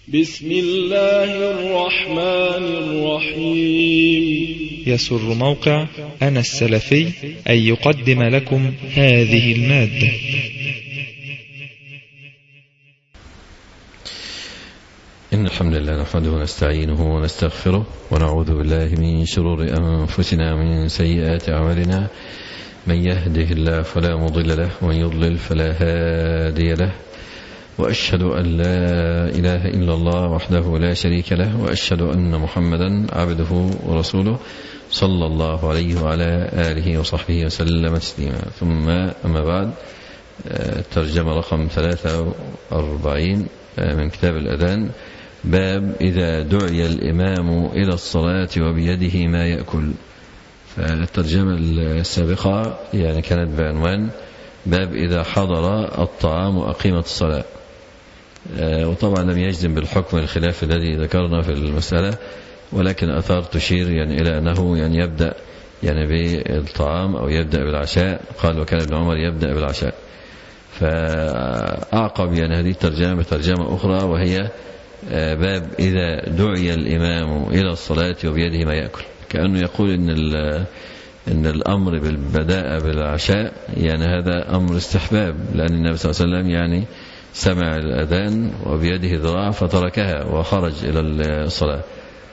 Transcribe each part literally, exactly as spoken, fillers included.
بسم الله الرحمن الرحيم. يسر موقع أنا السلفي أن يقدم لكم هذه المادة. إن الحمد لله نحمده ونستعينه ونستغفره ونعوذ بالله من شرور أنفسنا ومن سيئات أعمالنا. من يهده الله فلا مضل له ومن يضلل فلا هادي له، وأشهد أن لا إله إلا الله وحده لا شريك له، وأشهد أن محمدا عبده ورسوله صلى الله عليه وعلى آله وصحبه وسلم تسليما. ثم أما بعد، الترجمة رقم ثلاثة وأربعين من كتاب الأذان، باب إذا دعي الإمام إلى الصلاة وبيده ما يأكل. فالترجمة السابقة يعني كانت بعنوان باب إذا حضر الطعام وأقيمت الصلاة، وطبعا لم يجزم بالحكم الخلاف الذي ذكرنا في المسألة، ولكن أثار تشير يعني إلى أنه يعني يبدأ يعني بالطعام أو يبدأ بالعشاء. قال وكان ابن عمر يبدأ بالعشاء. فأعقب يعني هذه الترجمة بترجمة أخرى، وهي باب إذا دعي الإمام إلى الصلاة وبيده ما يأكل، كأنه يقول إن إن الأمر بالبداء بالعشاء يعني هذا أمر استحباب، لأن النبي صلى الله عليه وسلم يعني سمع الأذان وبيده ذراع فتركها وخرج إلى الصلاة،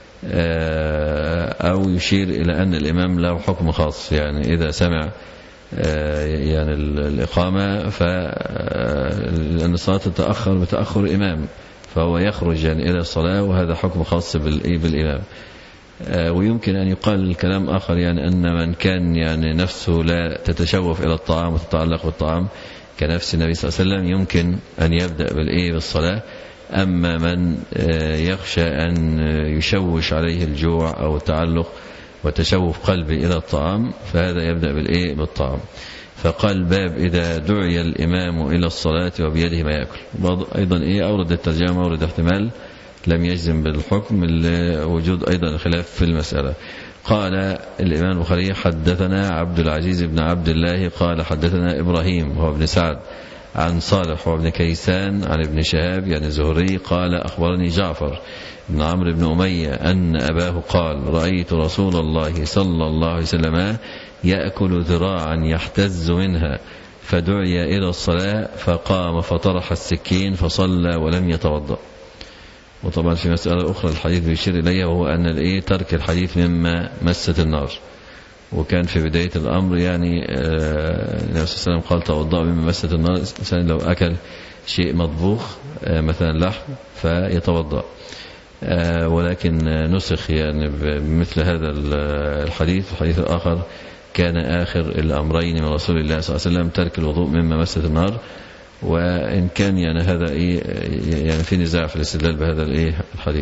أو يشير إلى أن الإمام له حكم خاص، يعني إذا سمع يعني الإقامة فلأن الصلاة تتأخر بتأخر الإمام فهو يخرج يعني إلى الصلاة، وهذا حكم خاص بالإمام. ويمكن أن يقال الكلام آخر، يعني أن من كان يعني نفسه لا تتشوف إلى الطعام وتتعلق بالطعام كنفس النبي صلى الله عليه وسلم يمكن أن يبدأ بالإيه بالصلاة. أما من يخشى أن يشوش عليه الجوع أو التعلق وتشوف قلبه إلى الطعام فهذا يبدأ بالإيه بالطعام. فقال باب إذا دعي الإمام إلى الصلاة وبيده ما يأكل. أيضا إيه أورد الترجمة أورد احتمال لم يجزم بالحكم لوجود أيضا خلاف في المسألة. قال الإمام البخاري حدثنا عبد العزيز بن عبد الله قال حدثنا إبراهيم هو ابن سعد عن صالح وابن كيسان عن ابن شهاب يعني الزهري قال أخبرني جعفر بن عمرو بن أمية أن أباه قال رأيت رسول الله صلى الله عليه وسلم يأكل ذراعا يحتز منها، فدعي إلى الصلاة فقام فطرح السكين فصلى ولم يتوضأ. وطبعا في مسألة أخرى الحديث بيشير إليها، وهو أن الإيه ترك الحديث مما مست النار. وكان في بداية الأمر يعني النبي صلى الله عليه وسلم قال توضأ مما مست النار، الإنسان لو أكل شيء مطبوخ مثلا لحم فيتوضأ، ولكن نسخ يعني بمثل هذا الحديث. الحديث الآخر كان آخر الأمرين من رسول الله صلى الله عليه وسلم ترك الوضوء مما مست النار. وإن كان يعني هذا إيه يعني في نزاع في الاستدلال بهذا الإيه الحديث.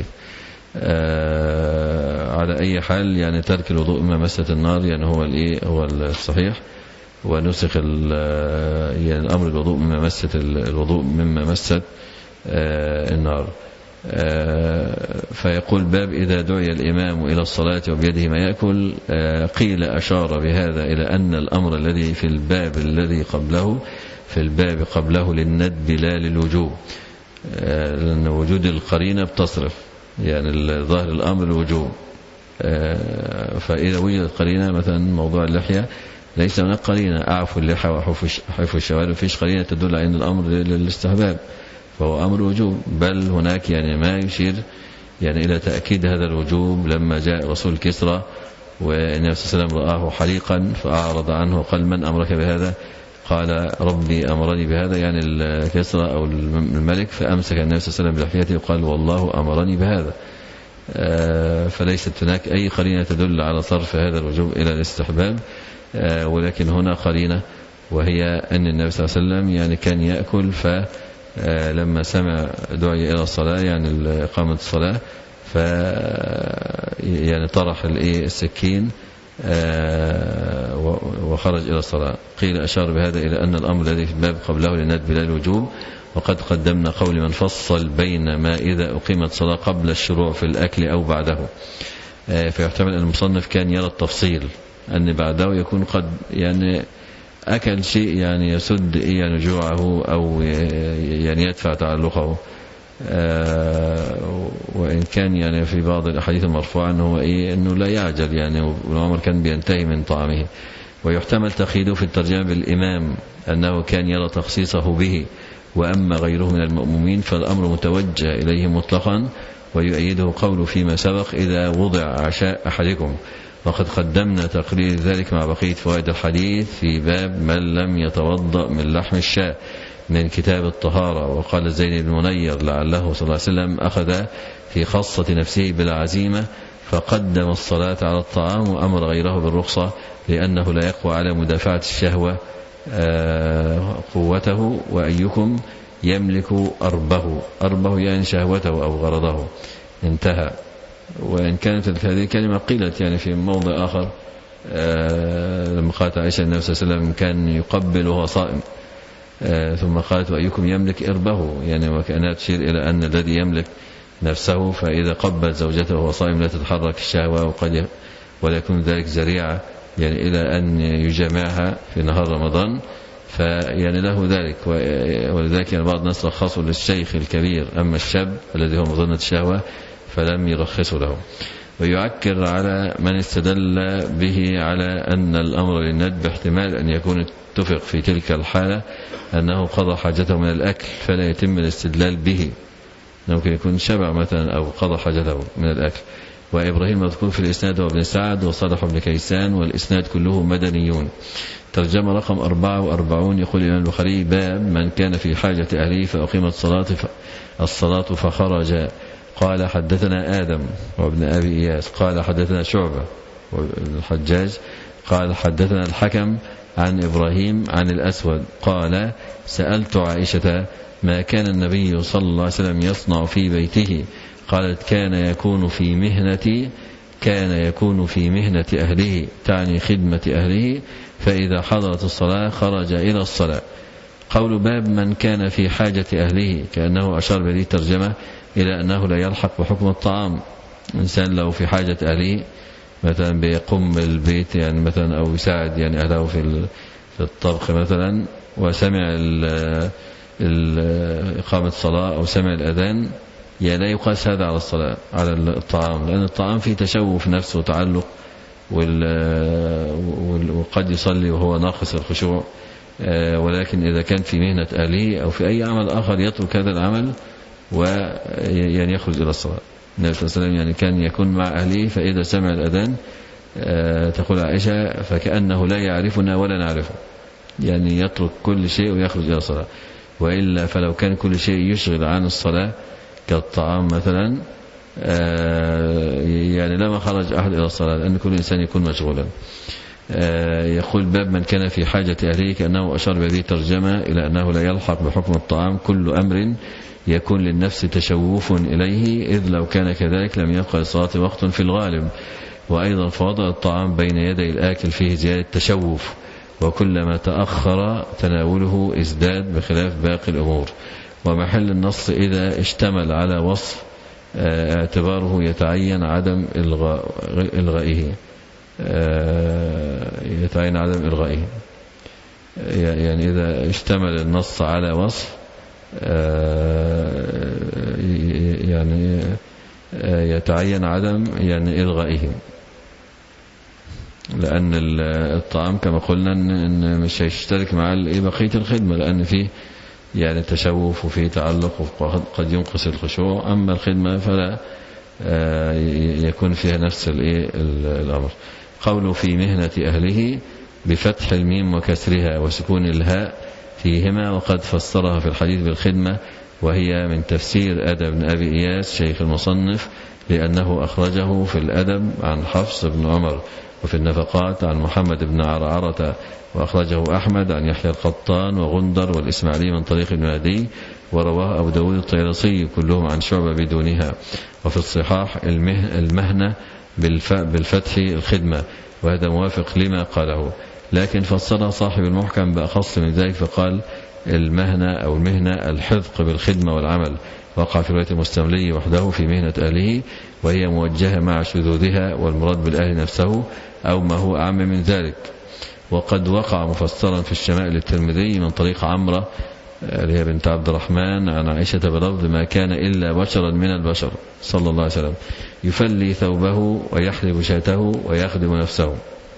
آه على أي حال يعني ترك الوضوء مما مست النار يعني هو الإيه هو الصحيح، ونسخ يعني الأمر الوضوء مما مست الوضوء مما مست آه النار. آه فيقول باب إذا دعي الإمام إلى الصلاة وبيده ما يأكل. آه قيل أشار بهذا إلى أن الأمر الذي في الباب الذي قبله في الباب قبله للندب لا للوجوب، لأن وجود القرينة بتصرف يعني ظاهر الأمر الوجوب. فإذا وجدت قرينة مثلا موضوع اللحية ليس هناك قرينة أعفو اللحى وحفو الشوارب، فيش قرينة تدل على أن الأمر للاستحباب، فهو أمر وجوب. بل هناك يعني ما يشير يعني إلى تأكيد هذا الوجوب لما جاء رسول كسرى والنبي صلى الله عليه وسلم رآه حليقا فأعرض عنه وقال من أمرك بهذا؟ قال ربي أمرني بهذا، يعني الكسرى أو الملك، فأمسك النبي صلى الله عليه وسلم بلحيته وقال والله أمرني بهذا. فليست هناك أي قرينة تدل على صرف هذا الوجوب إلى الاستحباب، ولكن هنا قرينة وهي أن النبي صلى الله عليه وسلم يعني كان يأكل، فلما سمع دعي إلى الصلاة يعني إقامة الصلاة ف يعني طرح السكين وخرج إلى الصلاة. قيل أشار بهذا إلى أن الأمر الذي في الباب قبله للندب لا الوجوب، وقد قدمنا قول من فصل بين ما إذا أقيمت صلاة قبل الشروع في الأكل أو بعده. فيحتمل أن المصنف كان يرى التفصيل أن بعده يكون قد يعني أكل شيء يعني يسد يعني جوعه أو يعني يدفع تعلقه، وإن كان يعني في بعض الأحاديث المرفوعة أنه, إيه أنه لا يعجل يعني، وابن عمر كان بينتهي من طعامه. ويحتمل تقييده في الترجمة بالإمام أنه كان يرى تخصيصه به، وأما غيره من المأمومين فالأمر متوجه إليه مطلقا. ويؤيده قول فيما سبق إذا وضع عشاء أحدكم، وقد قدمنا تقرير ذلك مع بقية فوائد الحديث في باب من لم يتوضأ من لحم الشاة من كتاب الطهارة. وقال زين بن منير لعله صلى الله عليه وسلم أخذ في خاصة نفسه بالعزيمة فقدم الصلاة على الطعام وأمر غيره بالرخصة، لأنه لا يقوى على مدافعة الشهوة قوته. وأيكم يملك أربه، أربه يعني شهوته أو غرضه، انتهى. وإن كانت هذه كلمة قيلت يعني في موضع آخر لما قالت عائشة النبي صلى الله عليه وسلم كان يقبل وهو صائم، ثم قالت وأيكم يملك إربه، يعني وكأنها تشير إلى أن الذي يملك نفسه فإذا قبل زوجته وهو صائم لا تتحرك الشهوة، وقد ولا يكون ذلك ذريعة يعني إلى أن يجامعها في نهار رمضان، فيعني له ذلك. ولذلك يعني بعض الناس رخصوا للشيخ الكبير، أما الشاب الذي هو مظنة الشهوة فلم يرخصوا له. ويعكر على من استدل به على أن الأمر للندب احتمال أن يكون اتفق في تلك الحالة أنه قضى حاجته من الأكل فلا يتم الاستدلال به، ممكن يكون شبع مثلا أو قضى حاجته من الأكل. وإبراهيم مذكور في الإسناد وابن سعد وصالح بن كيسان، والإسناد كله مدنيون. ترجمة رقم أربعة وأربعون. يقول الإمام البخاري باب من كان في حاجة أهله فأقيمت الصلاة الصلاة فخرج. قال حدثنا آدم وابن أبي إياس قال حدثنا شعبة والحجاج قال حدثنا الحكم عن إبراهيم عن الأسود قال سألت عائشة ما كان النبي صلى الله عليه وسلم يصنع في بيته؟ قالت كان يكون في مهنة كان يكون في مهنة أهله، تعني خدمة أهله، فإذا حضرت الصلاة خرج إلى الصلاة. قول باب من كان في حاجة أهله كأنه أشار بهذه الترجمة إلى أنه لا يلحق بحكم الطعام. إنسان لو في حاجة أهله مثلا بيقوم البيت يعني مثلا أو يساعد يعني أهله في الطبخ مثلا، وسمع إقامة الصلاة أو سمع الأذان، يعني لا يقاس هذا على الصلاة على الطعام، لأن الطعام فيه تشوف نفسه وتعلق، وقد يصلي وهو ناقص الخشوع. ولكن إذا كان في مهنة أهله أو في أي عمل آخر يترك هذا العمل ويعني يخرج إلى الصلاة. النبي صلى الله عليه وسلم يعني كان يكون مع أهله، فإذا سمع الأذان تقول عائشة فكأنه لا يعرفنا ولا نعرفه، يعني يترك كل شيء ويخرج إلى الصلاة. وإلا فلو كان كل شيء يشغل عن الصلاة كالطعام مثلا يعني لما خرج أحد إلى الصلاة، لأن كل إنسان يكون مشغولا. يقول باب من كان في حاجة أهله كأنه أشار بهذه الترجمة إلى أنه لا يلحق بحكم الطعام كل أمر يكون للنفس تشوف إليه، إذ لو كان كذلك لم يبقى للصلاة وقت في الغالب. وأيضا فوضع الطعام بين يدي الآكل فيه زيادة تشوف، وكلما تأخر تناوله ازداد بخلاف باقي الأمور. ومحل النص إذا اشتمل على وصف اعتباره يتعين عدم إلغائه يتعين عدم إلغائه يعني إذا اشتمل النص على وصف يعني يتعين عدم يعني إلغائه، لأن الطعام كما قلنا إن مش هيشترك مع بقية الخدمة، لأن فيه يعني تشوف وفيه تعلق وقد ينقص الخشوع. أما الخدمة فلا يكون فيها نفس الأمر. قوله في مهنة أهله بفتح الميم وكسرها وسكون الهاء فيهما، وقد فسرها في الحديث بالخدمة، وهي من تفسير أدب بن أبي إياس شيخ المصنف، لأنه أخرجه في الأدب عن حفص بن عمر، وفي النفقات عن محمد بن عرعرة، وأخرجه أحمد عن يحيى القطان وغندر والإسماعيلي من طريق المهدي، ورواه أبو داود الطيرسي كلهم عن شعبة بدونها. وفي الصحاح المهنة بالفتح الخدمة، وهذا موافق لما قاله، لكن فسر صاحب المحكم بأخص من ذلك فقال المهنة أو المهنة الحذق بالخدمة والعمل. وقع في رواية المستملي وحده في مهنة أهله، وهي موجهة مع شذوذها، والمراد بالأهل نفسه أو ما هو أعم من ذلك. وقد وقع مفسرا في الشمائل الترمذي من طريق عمرة اللي هي بنت عبد الرحمن عن عائشة بلفظ ما كان إلا بشرا من البشر صلى الله عليه وسلم يفلي ثوبه ويحلب شاته ويخدم نفسه.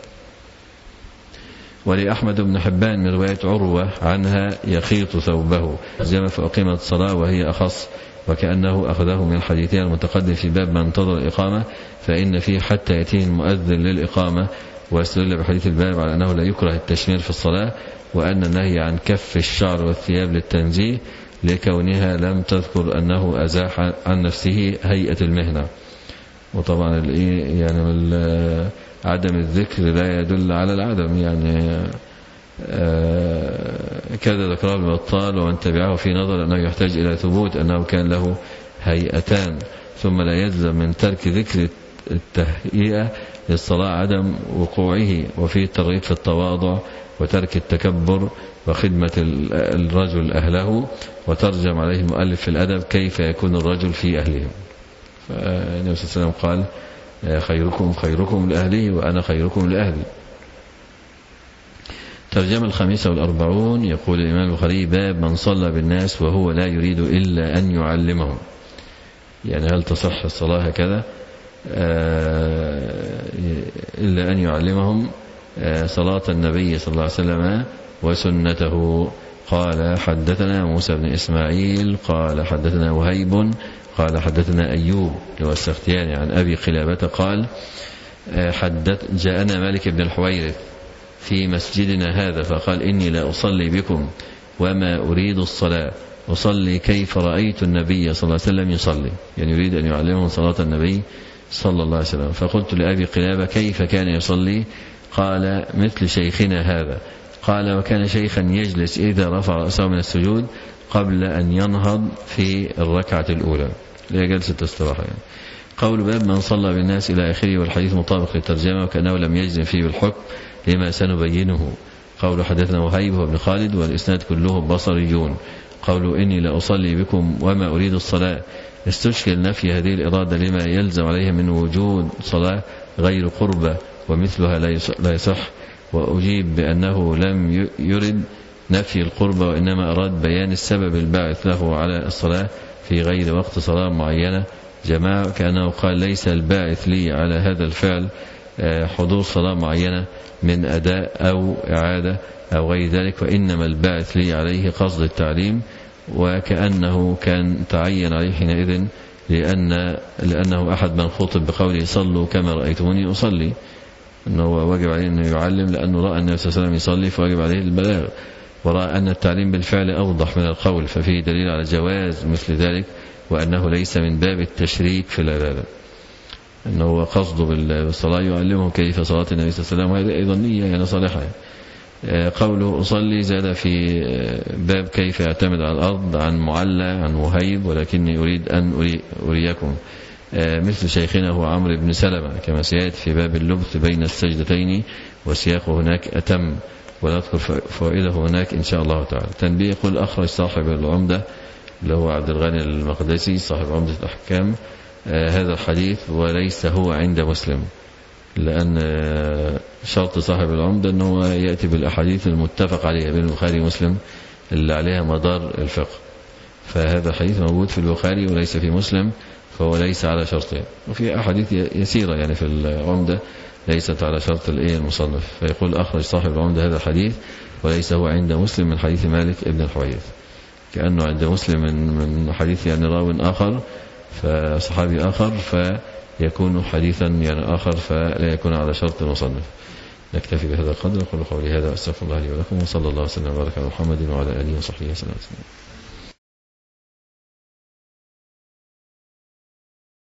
ولأحمد بن حبان من رواية عروة عنها يخيط ثوبه زي ما فأقيمت الصلاة وهي أخص، وكأنه أخذه من حديثها المتقدم في باب من انتظر الإقامة، فإن فيه حتى يأتيه المؤذن للإقامة، واستدل بحديث الباب على أنه لا يكره التشمير في الصلاة، وأن النهي عن كف الشعر والثياب للتنزيه لكونها لم تذكر أنه أزاح عن نفسه هيئة المهنة. وطبعا يعني عدم الذكر لا يدل على العدم، يعني كذا ذكره البطال ومن تبعه في نظر أنه يحتاج إلى ثبوت أنه كان له هيئتان، ثم لا يلزم من ترك ذكر التهيئة للصلاة عدم وقوعه، وفيه الترغيب في التواضع وترك التكبر وخدمة الرجل أهله. وترجم عليه المؤلف في الأدب كيف يكون الرجل في أهله. فالنبي صلى الله عليه وسلم قال خيركم خيركم لأهله وأنا خيركم لأهلي. ترجمة الخامسة والأربعون. يقول الإمام البخاري باب من صلى بالناس وهو لا يريد إلا أن يعلمهم. يعني هل تصح الصلاة هكذا إلا أن يعلمهم صلاة النبي صلى الله عليه وسلم وسنته. قال حدثنا موسى بن إسماعيل قال حدثنا وهيب قال حدثنا أيوب السختياني عن أبي قلابة قال حدث جاءنا مالك بن الحويرث في مسجدنا هذا فقال إني لا أصلي بكم وما أريد الصلاة، أصلي كيف رأيت النبي صلى الله عليه وسلم يصلي، يعني يريد أن يعلمهم صلاة النبي صلى الله عليه وسلم. فقلت لأبي قلابة كيف كان يصلي؟ قال مثل شيخنا هذا. قال وكان شيخا يجلس إذا رفع رأسه من السجود قبل أن ينهض في الركعة الأولى، اللي هي جلسة استراحة يعني. قول باب من صلى بالناس إلى آخره، والحديث مطابق للترجمة وكأنه لم يجزم فيه بالحكم لما سنبينه. قول حدثنا وهيب بن خالد والإسناد كله بصريون. قول إني لا أصلي بكم وما أريد الصلاة استشكل نفي هذه الإرادة لما يلزم عليها من وجود صلاة غير قربة ومثلها لا يصح، وأجيب بأنه لم يرد نفي القربة وإنما أراد بيان السبب الباعث له على الصلاة في غير وقت صلاة معينة. جماعة كأنه قال ليس الباعث لي على هذا الفعل حضور صلاة معينة من أداء أو إعادة أو غير ذلك، وإنما الباعث لي عليه قصد التعليم، وكأنه كان تعين عليه حينئذ لأن لأنه أحد من خطب بقوله صلوا كما رأيتموني أصلي، أنه واجب عليه أنه يعلم لأنه رأى النبي صلى الله عليه وسلم يصلي فواجب عليه البلاغ، ورأى أن التعليم بالفعل أوضح من القول ففيه دليل على جواز مثل ذلك، وأنه ليس من باب التشريك في العبادة، أنه قصده بالصلاة يعلمه كيف صلاة النبي صلى الله عليه وسلم، وهذه أيضا نية يعني صالحة. قوله أصلي زاد في باب كيف يعتمد على الأرض عن معلى عن وهيب ولكني أريد أن أري أريكم مثل شيخنا هو عمرو بن سلمة كما سيأتي في باب اللبث بين السجدتين وسياقه هناك أتم، ونذكر فائده هناك إن شاء الله تعالى. تنبيه يقول أخرج صاحب العمدة اللي هو عبد الغني المقدسي صاحب عمدة الأحكام آه هذا الحديث وليس هو عند مسلم، لأن آه شرط صاحب العمدة أنه يأتي بالأحاديث المتفق عليها بين البخاري ومسلم اللي عليها مدار الفقه، فهذا الحديث موجود في البخاري وليس في مسلم، فهو ليس على شرطه. وفي أحاديث يسيرة يعني في العمدة ليست على شرط الإيه المصنف، فيقول أخرج صاحب العمدة هذا الحديث وليس هو عند مسلم من حديث مالك ابن الحويرث، كأنه عند مسلم من من حديث يعني راو آخر فصحابي آخر فيكون حديثا يعني آخر فلا يكون على شرط المصنف. نكتفي بهذا القدر. أقول قولي هذا أستغفر الله لي ولكم، وصلى الله وسلم وبارك على محمد وعلى آله وصحبه وسلم.